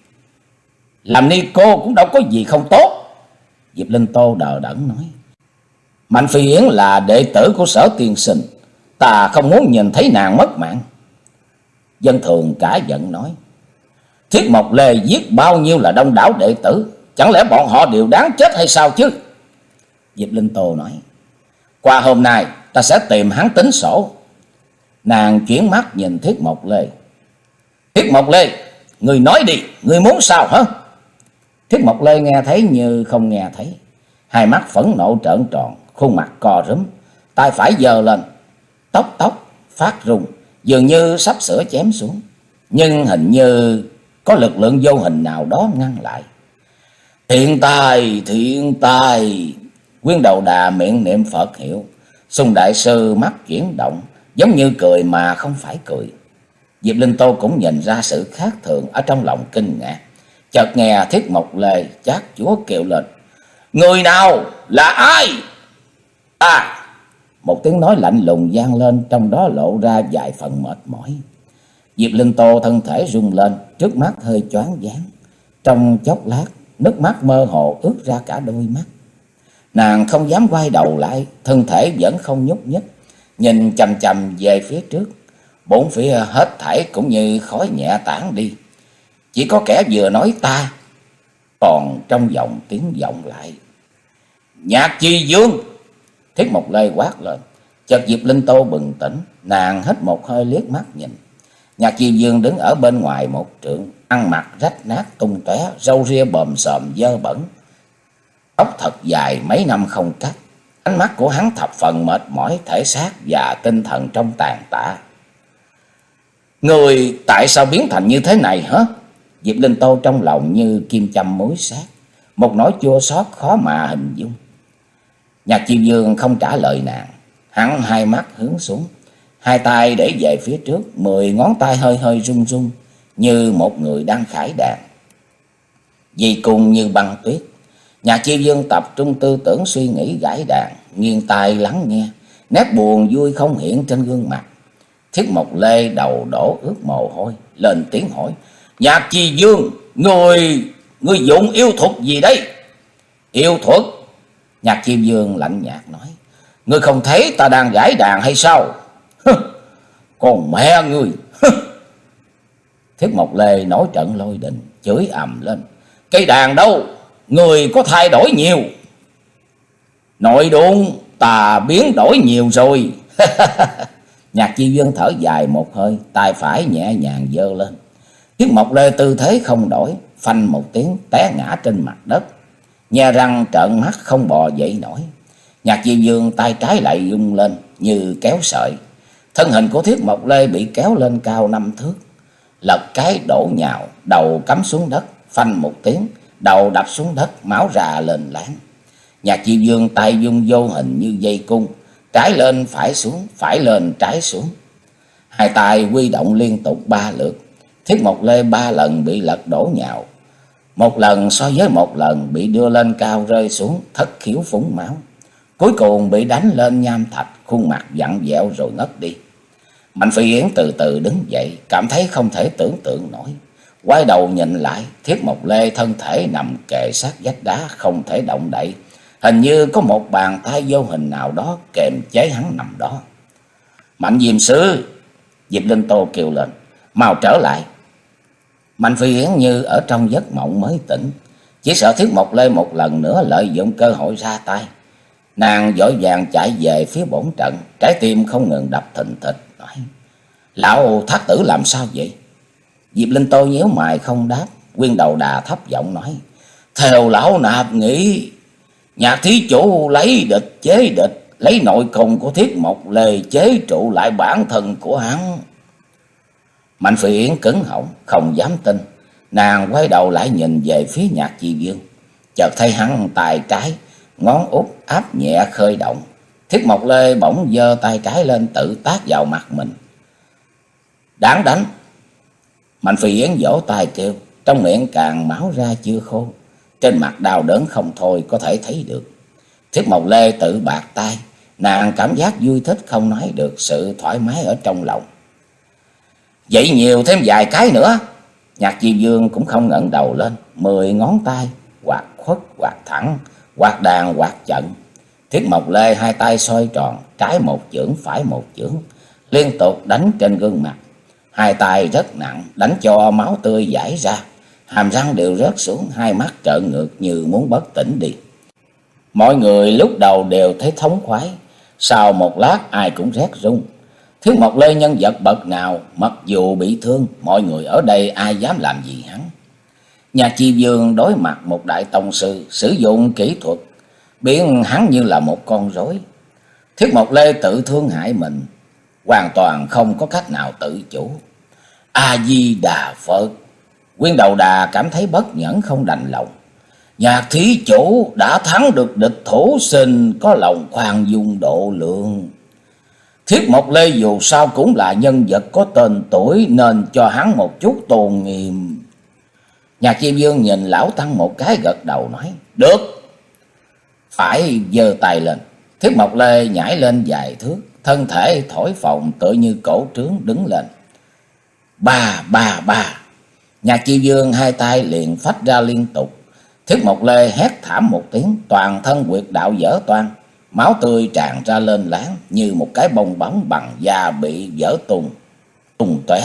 Làm ni cô cũng đâu có gì không tốt. Diệp Linh Tô đờ đẫn nói. Mạnh Phi Yến là đệ tử của Sở tiên sinh, ta không muốn nhìn thấy nàng mất mạng. Dân thường cả giận nói. Thiết Mộc Lê giết bao nhiêu là đông đảo đệ tử, chẳng lẽ bọn họ đều đáng chết hay sao chứ? Diệp Linh Tô nói. Qua hôm nay ta sẽ tìm hắn tính sổ. Nàng chuyển mắt nhìn Thiết Mộc Lê. Thiết Mộc Lê, người nói đi, người muốn sao hả? Thiết Mộc Lê nghe thấy như không nghe thấy. Hai mắt phẫn nộ trợn tròn, khuôn mặt co rúm, tay phải giơ lên, tóc tóc phát rung, dường như sắp sửa chém xuống. Nhưng hình như có lực lượng vô hình nào đó ngăn lại. Thiện tài, thiện tài. Nguyên Đầu Đà miệng niệm Phật hiệu. Sung đại sư mắt chuyển động, giống như cười mà không phải cười. Diệp Linh Tô cũng nhìn ra sự khác thường, ở trong lòng kinh ngạc. Chợt nghe Thiết Mộc Lê chát chúa kêu lên. Người nào? Là ai? À! Một tiếng nói lạnh lùng vang lên, trong đó lộ ra vài phần mệt mỏi. Diệp Linh Tô thân thể rung lên, trước mắt hơi choáng váng. Trong chốc lát, nước mắt mơ hồ ướt ra cả đôi mắt. Nàng không dám quay đầu lại, thân thể vẫn không nhúc nhích, nhìn chằm chằm về phía trước. Bốn phía hết thảy cũng như khói nhẹ tản đi. Chỉ có kẻ vừa nói ta, còn trong vòng tiếng vọng lại. Nhạc Chi Dương! Thiết Mộc Lê quát lên. Chợt Diệp Linh Tô bừng tỉnh, nàng hít một hơi liếc mắt nhìn. Nhạc Chi Dương đứng ở bên ngoài một trượng, ăn mặc rách nát tung tóe, râu ria bòm xòm dơ bẩn, tóc thật dài mấy năm không cắt. Ánh mắt của hắn thập phần mệt mỏi, thể xác và tinh thần trong tàn tạ. Người tại sao biến thành như thế này hả? Diệp Linh Tô trong lòng như kim châm mối sát, một nỗi chua xót khó mà hình dung. Nhạc Chi Dương không trả lời nàng, hắn hai mắt hướng xuống, hai tay để về phía trước, mười ngón tay hơi hơi run run như một người đang khải đàn. Vì cùng như băng tuyết, Nhạc Chi Dương tập trung tư tưởng suy nghĩ gãi đàn, nghiêng tai lắng nghe, nét buồn vui không hiện trên gương mặt. Thiết Mộc Lê đầu đổ ướt mồ hôi, lên tiếng hỏi. Nhạc Chi Dương, người, người dụng yêu thuật gì đấy? Yêu thuật? Nhạc Chi Dương lạnh nhạt nói. Ngươi không thấy ta đang gãi đàn hay sao? Còn mẹ ngươi! Thiết Mộc Lê nổi trận lôi đình, chửi ầm lên. Cây đàn đâu? Người có thay đổi nhiều. Nội đụng, ta biến đổi nhiều rồi. Nhạc Chi Dương thở dài một hơi, tay phải nhẹ nhàng giơ lên. Thiết Mộc Lê tư thế không đổi, phanh một tiếng té ngã trên mặt đất, nhe răng trợn mắt không bò dậy nổi. Nhạc Chi Dương tay trái lại rung lên như kéo sợi, thân hình của Thiết Mộc Lê bị kéo lên cao năm thước, lật cái đổ nhào, đầu cắm xuống đất, phanh một tiếng, đầu đập xuống đất, máu ra lên láng. Nhạc Chi Dương tay dung vô hình như dây cung, trái lên phải xuống, phải lên trái xuống, hai tay huy động liên tục ba lượt. Thiết Mộc Lê ba lần bị lật đổ nhào, một lần so với một lần bị đưa lên cao rơi xuống, thất khiếu phúng máu, cuối cùng bị đánh lên nham thạch, khuôn mặt vặn vẹo rồi ngất đi. Mạnh Phi Yến từ từ đứng dậy, cảm thấy không thể tưởng tượng nổi, quay đầu nhìn lại, Thiết Mộc Lê thân thể nằm kề sát vách đá, không thể động đậy, hình như có một bàn tay vô hình nào đó kềm chế hắn nằm đó. Mạnh Diêm Sư, Diệp Linh Tô kêu lên, mau trở lại. Mạnh Phi Yến như ở trong giấc mộng mới tỉnh, chỉ sợ Thiết Mộc Lê một lần nữa lợi dụng cơ hội ra tay. Nàng vội vàng chạy về phía bổn trận, trái tim không ngừng đập thình thịch, nói: Lão Thác Tử làm sao vậy? Diệp Linh Tô nhíu mày không đáp. Quyên Đầu Đà thấp giọng nói: Theo lão nạp nghĩ, Nhạc thí chủ lấy địch chế địch, lấy nội công của Thiết Mộc Lê chế trụ lại bản thân của hắn. Mạnh Phi Yến cứng họng không dám tin, nàng quay đầu lại nhìn về phía Nhạc Chi Dương, chợt thấy hắn tay trái ngón út áp nhẹ khơi động. Thiết Mộc Lê bỗng giơ tay trái lên tự tát vào mặt mình. Đáng đánh! Mạnh Phi Yến vỗ tay kêu, trong miệng càng máu ra chưa khô, trên mặt đau đớn không thôi có thể thấy được. Thiết Mộc Lê tự bạc tay, nàng cảm giác vui thích không nói được sự thoải mái ở trong lòng. Vậy nhiều thêm vài cái nữa. Nhạc Chi Dương cũng không ngẩng đầu lên, mười ngón tay quạt khuất quạt thẳng, quạt đàn quạt trận. Thiết Mộc Lê hai tay xoay tròn, trái một chưởng phải một chưởng, liên tục đánh trên gương mặt. Hai tay rất nặng, đánh cho máu tươi chảy ra, hàm răng đều rớt xuống, hai mắt trợn ngược như muốn bất tỉnh đi. Mọi người lúc đầu đều thấy thống khoái, sau một lát ai cũng rét run. Thiết Mộc Lê nhân vật bậc nào, mặc dù bị thương, mọi người ở đây ai dám làm gì hắn. Nhạc Chi Dương đối mặt một đại tông sư, sử dụng kỹ thuật biến hắn như là một con rối. Thiết Mộc Lê tự thương hại mình, hoàn toàn không có cách nào tự chủ. A Di Đà Phật! Quyên Đầu Đà cảm thấy bất nhẫn không đành lòng. Nhạc thí chủ đã thắng được địch thủ, xin có lòng khoan dung độ lượng. Thiết Mộc Lê dù sao cũng là nhân vật có tên tuổi, nên cho hắn một chút tôn nghiêm. Nhạc Chi Dương nhìn lão tăng một cái gật đầu nói: Được. Phải giơ tay lên. Thiết Mộc Lê nhảy lên vài thước, thân thể thổi phồng tựa như cổ trướng đứng lên. Ba ba ba. Nhạc Chi Dương hai tay liền phách ra liên tục. Thiết Mộc Lê hét thảm một tiếng, toàn thân huyệt đạo vỡ toang, máu tươi tràn ra lên láng như một cái bong bóng bằng da bị vỡ tung tung tóe.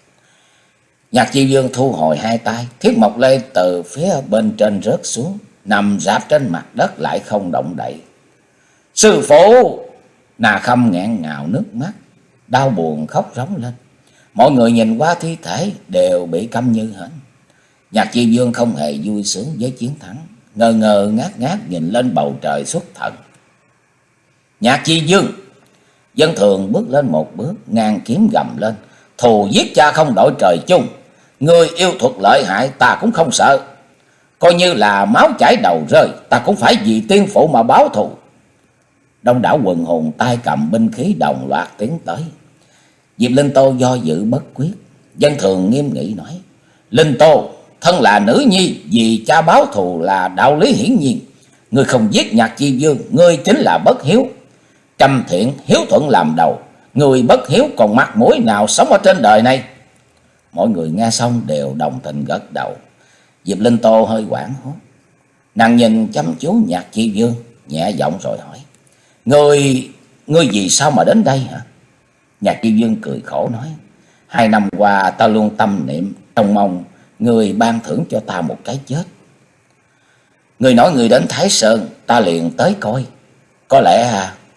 Nhạc Chi Dương thu hồi hai tay, Thiết Mộc Lê từ phía bên trên rớt xuống, nằm rạp trên mặt đất lại không động đậy. Sư phụ! Nà Khâm nghẹn ngào nước mắt, đau buồn khóc rống lên. Mọi người nhìn qua thi thể đều bị câm như hến. Nhạc Chi Dương không hề vui sướng với chiến thắng, ngơ ngơ ngác ngác nhìn lên bầu trời xuất thần. Nhạc Chi Dương! Dân Thường bước lên một bước, ngang kiếm gầm lên: Thù giết cha không đội trời chung, người yêu thuật lợi hại ta cũng không sợ. Coi như là máu chảy đầu rơi, ta cũng phải vì tiên phụ mà báo thù. Đông đảo quần hùng tay cầm binh khí đồng loạt tiến tới. Diệp Linh Tô do dự bất quyết. Dân Thường nghiêm nghị nói: Linh Tô, thân là nữ nhi, vì cha báo thù là đạo lý hiển nhiên. Ngươi không giết Nhạc Chi Dương, ngươi chính là bất hiếu. Trăm thiện hiếu thuận làm đầu, người bất hiếu còn mặt mũi nào sống ở trên đời này? Mọi người nghe xong đều đồng tình gật đầu. Diệp Linh Tô hơi hoảng hốt, nàng nhìn chăm chú Nhạc Chi Dương, nhẹ giọng rồi hỏi: Ngươi, ngươi vì sao mà đến đây hả? Nhạc Chi Dương cười khổ nói: Hai năm qua ta luôn tâm niệm, trông mong người ban thưởng cho ta một cái chết. Người nói người đến Thái Sơn, ta liền tới coi. Có lẽ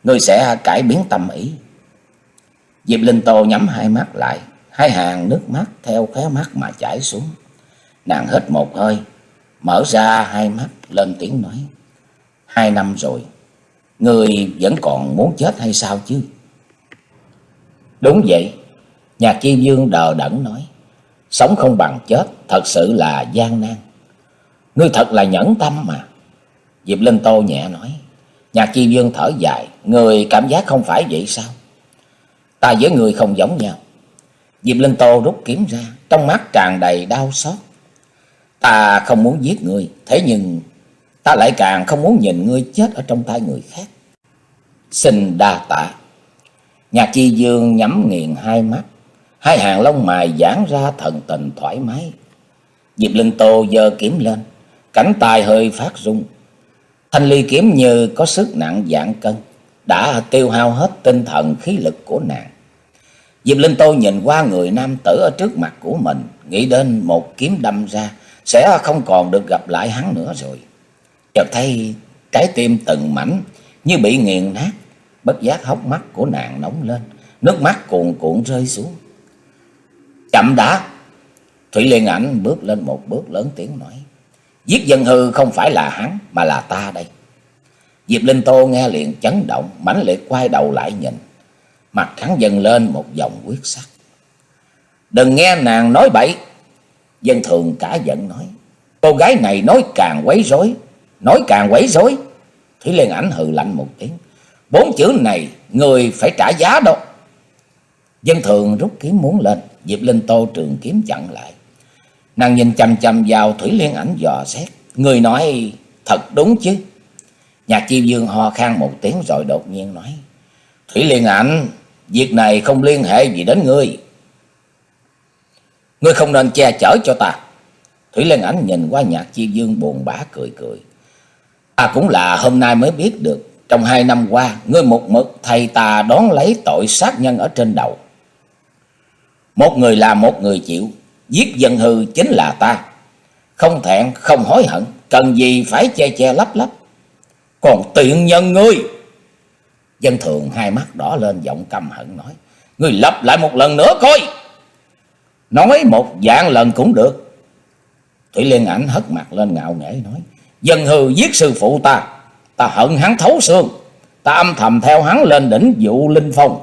ngươi sẽ cải biến tâm ý. Diệp Linh Tô nhắm hai mắt lại, hai hàng nước mắt theo khóe mắt mà chảy xuống. Nàng hít một hơi, mở ra hai mắt lên tiếng nói: Hai năm rồi, ngươi vẫn còn muốn chết hay sao chứ? Đúng vậy. Nhạc Chi Vương đờ đẫn nói: Sống không bằng chết, thật sự là gian nan. Ngươi thật là nhẫn tâm mà. Diệp Linh Tô nhẹ nói. Nhạc Chi Vương thở dài: Ngươi cảm giác không phải vậy sao? Ta với ngươi không giống nhau. Diệp Linh Tô rút kiếm ra, trong mắt tràn đầy đau xót. Ta không muốn giết ngươi, thế nhưng ta lại càng không muốn nhìn ngươi chết ở trong tay người khác. Xin đa tạ. Nhạc Chi Dương nhắm nghiền hai mắt, hai hàng lông mày giãn ra thần tình thoải mái. Diệp Linh Tô giơ kiếm lên, cánh tay hơi phát rung. Thanh ly kiếm như có sức nặng vạn cân, đã tiêu hao hết tinh thần khí lực của nàng. Diệp Linh Tô nhìn qua người nam tử ở trước mặt của mình, nghĩ đến một kiếm đâm ra sẽ không còn được gặp lại hắn nữa rồi. Chợt thấy trái tim từng mảnh như bị nghiền nát, bất giác hốc mắt của nàng nóng lên, nước mắt cuồn cuộn rơi xuống. Chậm đã. Thủy Liên Ảnh bước lên một bước lớn tiếng nói: Giết Dân Hư không phải là hắn mà là ta đây. Diệp Linh Tô nghe liền chấn động, mãnh liệt quay đầu lại nhìn, mặt hắn dần lên một dòng huyết sắc. Đừng nghe nàng nói bậy. Dân Thường cả giận nói: Cô gái này nói càng quấy rối, nói càng quấy rối. Thủy Liên Ảnh hừ lạnh một tiếng: Bốn chữ này người phải trả giá đâu. Dân Thường rút kiếm muốn lên, Diệp Linh Tô trường kiếm chặn lại. Nàng nhìn chằm chằm vào Thủy Liên Ảnh dò xét: Người nói thật đúng chứ? Nhạc Chi Dương ho khan một tiếng rồi đột nhiên nói: Thủy Liên Ảnh, việc này không liên hệ gì đến ngươi. Ngươi không nên che chở cho ta. Thủy Liên Ảnh nhìn qua Nhạc Chi Dương buồn bã cười cười: Ta cũng là hôm nay mới biết được, trong hai năm qua ngươi một mực thầy ta đón lấy tội sát nhân ở trên đầu. Một người làm một người chịu, giết Dân Hư chính là ta. Không thẹn không hối hận, cần gì phải che che lấp lấp. Còn tiện nhân ngươi. Dân Thường hai mắt đỏ lên, giọng căm hận nói: Ngươi lặp lại một lần nữa coi. Nói một vạn lần cũng được. Thủy Liên Ảnh hất mặt lên ngạo nghễ nói: Dân Hư giết sư phụ ta, ta hận hắn thấu xương. Ta âm thầm theo hắn lên đỉnh Dụ Linh Phong.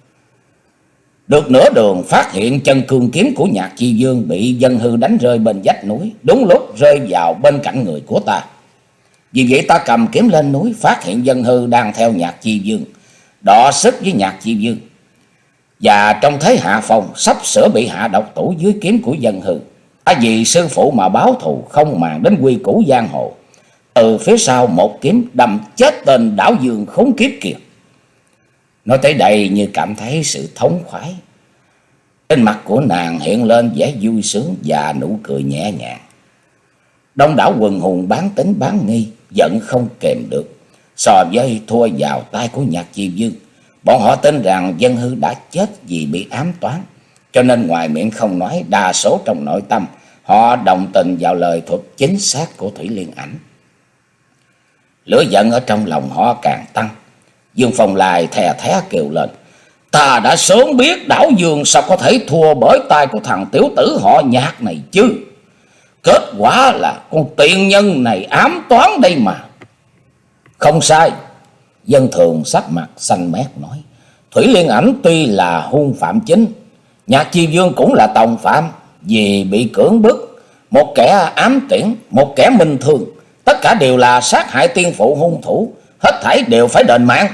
Được nửa đường phát hiện chân cương kiếm của Nhạc Chi Dương bị Dân Hư đánh rơi bên vách núi, đúng lúc rơi vào bên cạnh người của ta. Vì vậy ta cầm kiếm lên núi, phát hiện Dân Hư đang theo Nhạc Chi Dương, đọ sức với Nhạc Chi Dương, và trong thế hạ phong sắp sửa bị hạ độc thủ dưới kiếm của Dân Hư. Ta vì sư phụ mà báo thù, không màng đến quy củ giang hồ, từ phía sau một kiếm đâm chết tên Đảo Dương khốn kiếp kia. Nói tới đây như cảm thấy sự thống khoái, trên mặt của nàng hiện lên vẻ vui sướng và nụ cười nhẹ nhàng. Đông đảo quần hùng bán tính bán nghi, giận không kềm được. So với thua vào tay của Nhạc Chi Dương, bọn họ tin rằng Dân Hư đã chết vì bị ám toán, cho nên ngoài miệng không nói, đa số trong nội tâm họ đồng tình vào lời thuật chính xác của Thủy Liên Ảnh. Lửa giận ở trong lòng họ càng tăng. Dương Phong Lai thè thé kêu lên: Ta đã sớm biết Đảo Dương sao có thể thua bởi tay của thằng tiểu tử họ Nhạc này chứ. Kết quả là con tiện nhân này ám toán đây mà. Không sai. Dân Thường sắc mặt xanh mét nói: Thủy Liên Ảnh tuy là hung phạm chính, Nhạc Chi Dương cũng là tòng phạm, vì bị cưỡng bức, một kẻ ám tiễn, một kẻ minh thường, tất cả đều là sát hại tiên phụ hung thủ, hết thảy đều phải đền mạng.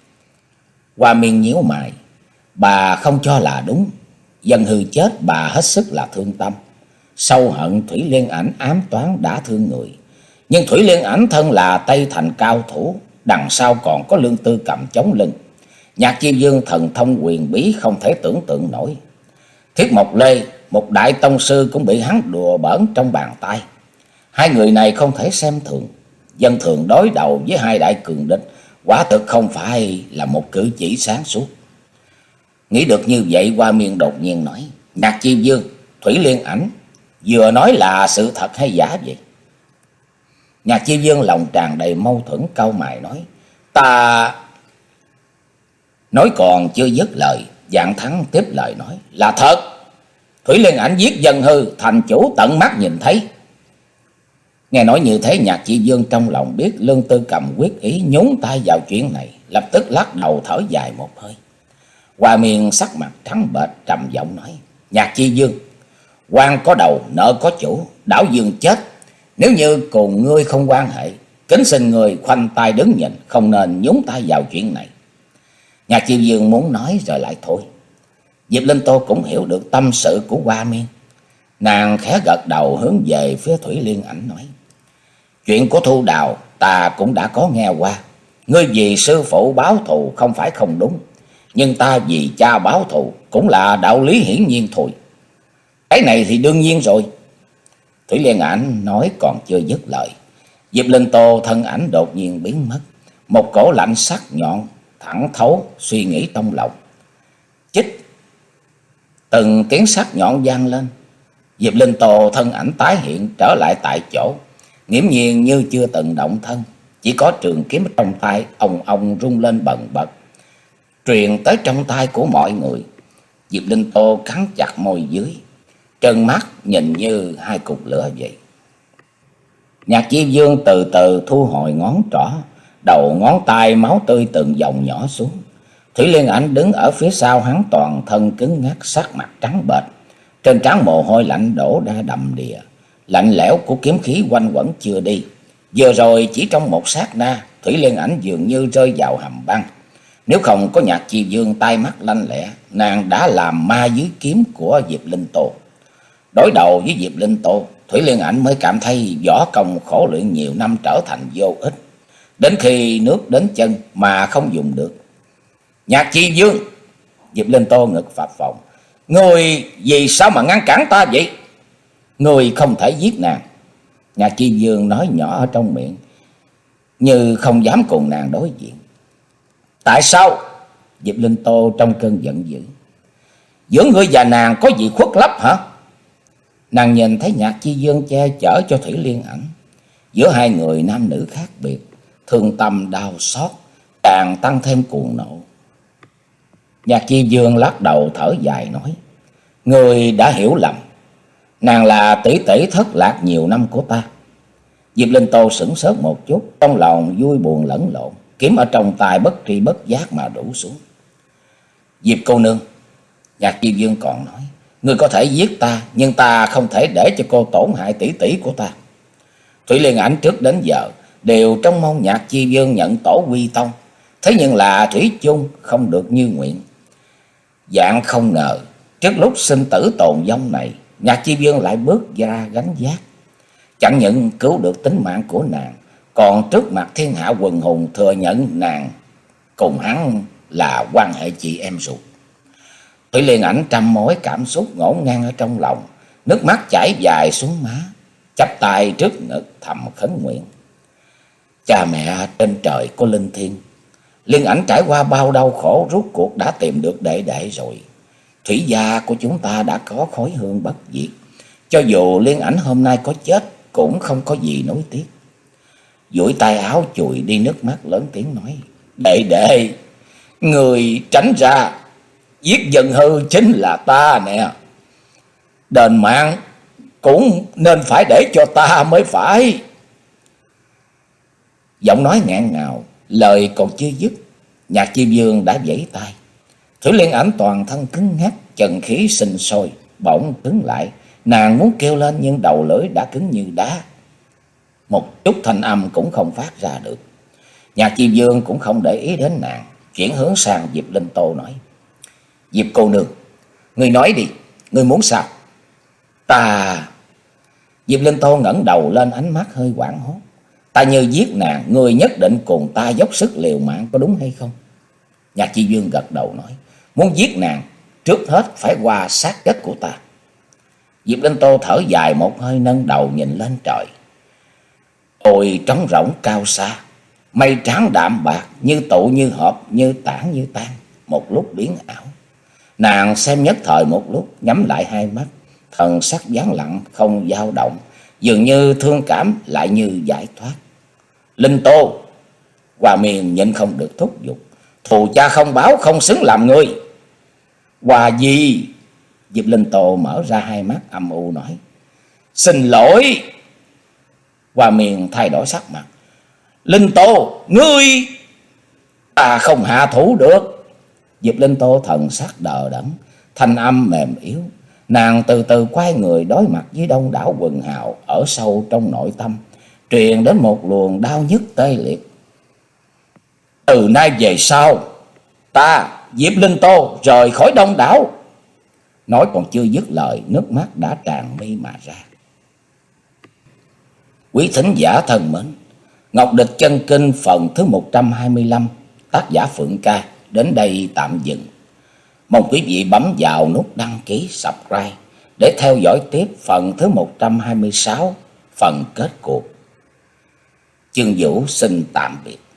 Hoa Miên nhíu mày, bà không cho là đúng. Dân Hư chết bà hết sức là thương tâm, sâu hận Thủy Liên Ảnh ám toán đã thương người. Nhưng Thủy Liên Ảnh thân là Tây Thành cao thủ, đằng sau còn có Lương Tư cầm chống lưng. Nhạc Chi Dương thần thông quyền bí không thể tưởng tượng nổi. Thiết Mộc Lê, một đại tông sư, cũng bị hắn đùa bỡn trong bàn tay. Hai người này không thể xem thường. Dân Thường đối đầu với hai đại cường địch, quả thực không phải là một cử chỉ sáng suốt. Nghĩ được như vậy, Hoa Miên đột nhiên nói: Nhạc Chi Dương, Thủy Liên Ảnh vừa nói là sự thật hay giả vậy? Nhạc Chi Dương lòng tràn đầy mâu thuẫn, cau mày nói: Ta Nói còn chưa dứt lời, Vạn Thắng tiếp lời nói: Là thật, Thủy Liên Ảnh giết Dân Hư, thành chủ tận mắt nhìn thấy. Nghe nói như thế, Nhạc Chi Dương trong lòng biết Lương Tư Cầm quyết ý nhúng tay vào chuyện này, lập tức lắc đầu thở dài một hơi. Hoa Miên sắc mặt trắng bệch trầm giọng nói: Nhạc Chi Dương, quan có đầu nợ có chủ, Đảo Dương chết, nếu như cùng ngươi không quan hệ, kính xin người khoanh tay đứng nhìn, không nên nhúng tay vào chuyện này. Nhạc Chi Dương muốn nói rồi lại thôi. Diệp Linh Tô cũng hiểu được tâm sự của Hoa Miên, nàng khẽ gật đầu hướng về phía Thủy Liên Ảnh nói: Chuyện của Thu Đào ta cũng đã có nghe qua. Ngươi vì sư phụ báo thù không phải không đúng, nhưng ta vì cha báo thù cũng là đạo lý hiển nhiên thôi. Cái này thì đương nhiên rồi. Thủy Liên Ảnh nói còn chưa dứt lời, Diệp Linh Tô thân ảnh đột nhiên biến mất. Một cổ lạnh sắc nhọn thẳng thấu suy nghĩ trong lòng. Chích, từng tiếng sắc nhọn vang lên. Diệp Linh Tô thân ảnh tái hiện trở lại tại chỗ, nghiễm nhiên như chưa từng động thân, chỉ có trường kiếm trong tay ong ong rung lên bần bật, truyền tới trong tay của mọi người. Diệp Linh Tô cắn chặt môi dưới, trừng mắt nhìn như hai cục lửa vậy. Nhạc Chi Dương từ từ thu hồi ngón trỏ, đầu ngón tay máu tươi từng dòng nhỏ xuống. Thủy Liên Ảnh đứng ở phía sau hắn, toàn thân cứng ngắc, sắc mặt trắng bệch, trên trán mồ hôi lạnh đổ ra đầm đìa. Lạnh lẽo của kiếm khí quanh quẩn chưa đi. Vừa rồi chỉ trong một sát na, Thủy Liên Ảnh dường như rơi vào hầm băng. Nếu không có Nhạc Chi Dương tay mắt lanh lẹ, nàng đã làm ma dưới kiếm của Diệp Linh Tô. Đối đầu với Diệp Linh Tô, Thủy Liên Ảnh mới cảm thấy võ công khổ luyện nhiều năm trở thành vô ích, đến khi nước đến chân mà không dùng được. Nhạc Chi Dương! Diệp Linh Tô ngực phập phồng. Người vì sao mà ngăn cản ta vậy? Người không thể giết nàng. Nhạc Chi Dương nói nhỏ ở trong miệng, như không dám cùng nàng đối diện. Tại sao? Diệp Linh Tô trong cơn giận dữ. Giữa ngươi và nàng có gì khuất lấp hả? Nàng nhìn thấy Nhạc Chi Dương che chở cho Thủy Liên Ảnh. Giữa hai người nam nữ khác biệt, thương tâm đau xót càng tăng thêm cuồng nộ. Nhạc Chi Dương lắc đầu thở dài nói: Người đã hiểu lầm, nàng là tỷ tỷ thất lạc nhiều năm của ta. Diệp Linh Tô sững sốt một chút, trong lòng vui buồn lẫn lộn, kiếm ở trong tay bất tri bất giác mà rủ xuống. Diệp cô nương, Nhạc Chi Dương còn nói, ngươi có thể giết ta, nhưng ta không thể để cho cô tổn hại tỷ tỷ của ta. Thủy Liên Ảnh trước đến giờ đều trong mong Nhạc Chi Dương nhận tổ quy tông, thế nhưng là thủy chung không được như nguyện. Dạng không ngờ trước lúc sinh tử tồn vong này, Nhạc Chi Dương lại bước ra gánh vác, chẳng những cứu được tính mạng của nàng, còn trước mặt thiên hạ quần hùng thừa nhận nàng cùng hắn là quan hệ chị em ruột. Thủy Liên Ảnh trăm mối cảm xúc ngổn ngang ở trong lòng, nước mắt chảy dài xuống má, chắp tay trước ngực thầm khấn nguyện. Cha mẹ trên trời có linh thiêng, Liên Ảnh trải qua bao đau khổ rốt cuộc đã tìm được đệ đệ rồi. Thủy gia của chúng ta đã có khói hương bất diệt, cho dù Liên Ảnh hôm nay có chết cũng không có gì nối tiếc. Duỗi tay áo chùi đi nước mắt, lớn tiếng nói: Đệ đệ, người tránh ra, giết Dân Hư chính là ta nè. Đền mạng cũng nên phải để cho ta mới phải. Giọng nói nghẹn ngào, lời còn chưa dứt, Nhạc Chi Dương đã vẫy tay. Thủy Liên Ảnh toàn thân cứng ngắc, chân khí sinh sôi, bỗng cứng lại. Nàng muốn kêu lên nhưng đầu lưỡi đã cứng như đá, một chút thanh âm cũng không phát ra được. Nhạc Chi Dương cũng không để ý đến nàng, chuyển hướng sang Diệp Linh Tô nói: Diệp cô nương, ngươi nói đi, ngươi muốn sao? Ta... Diệp Linh Tô ngẩng đầu lên, ánh mắt hơi hoảng hốt. Ta như giết nàng, ngươi nhất định cùng ta dốc sức liều mạng, có đúng hay không? Nhạc Chi Dương gật đầu nói: Muốn giết nàng, trước hết phải qua xác chết của ta. Diệp Linh Tô thở dài một hơi, nâng đầu nhìn lên trời. Ôi trống rỗng cao xa, mây trắng đạm bạc, như tụ như hợp, như tản như tan, một lúc biến ảo. Nàng xem nhất thời một lúc, nhắm lại hai mắt, thần sắc vắng lặng không dao động, dường như thương cảm lại như giải thoát. Linh Tô! Hoa Miên nhịn không được thúc giục. Thù cha không báo, không xứng làm người. Hòa gì? Diệp Linh Tô mở ra hai mắt âm u nói. Xin lỗi. Hòa Miên thay đổi sắc mặt. Linh Tô, ngươi... Ta không hạ thủ được. Diệp Linh Tô thần sắc đờ đẫn, thanh âm mềm yếu. Nàng từ từ quay người đối mặt với đông đảo quần hào ở sâu trong nội tâm, truyền đến một luồng đau nhức tê liệt. Từ nay về sau, ta Diệp Linh Tô rời khỏi đông đảo. Nói còn chưa dứt lời, nước mắt đã tràn mi mà ra. Quý thính giả thân mến, Ngọc Địch Chân Kinh phần thứ một trăm hai mươi lăm, tác giả Phượng Ca đến đây tạm dừng. Mong quý vị bấm vào nút đăng ký subscribe để theo dõi tiếp phần thứ một trăm hai mươi sáu, phần kết cuộc. Chương Vũ xin tạm biệt.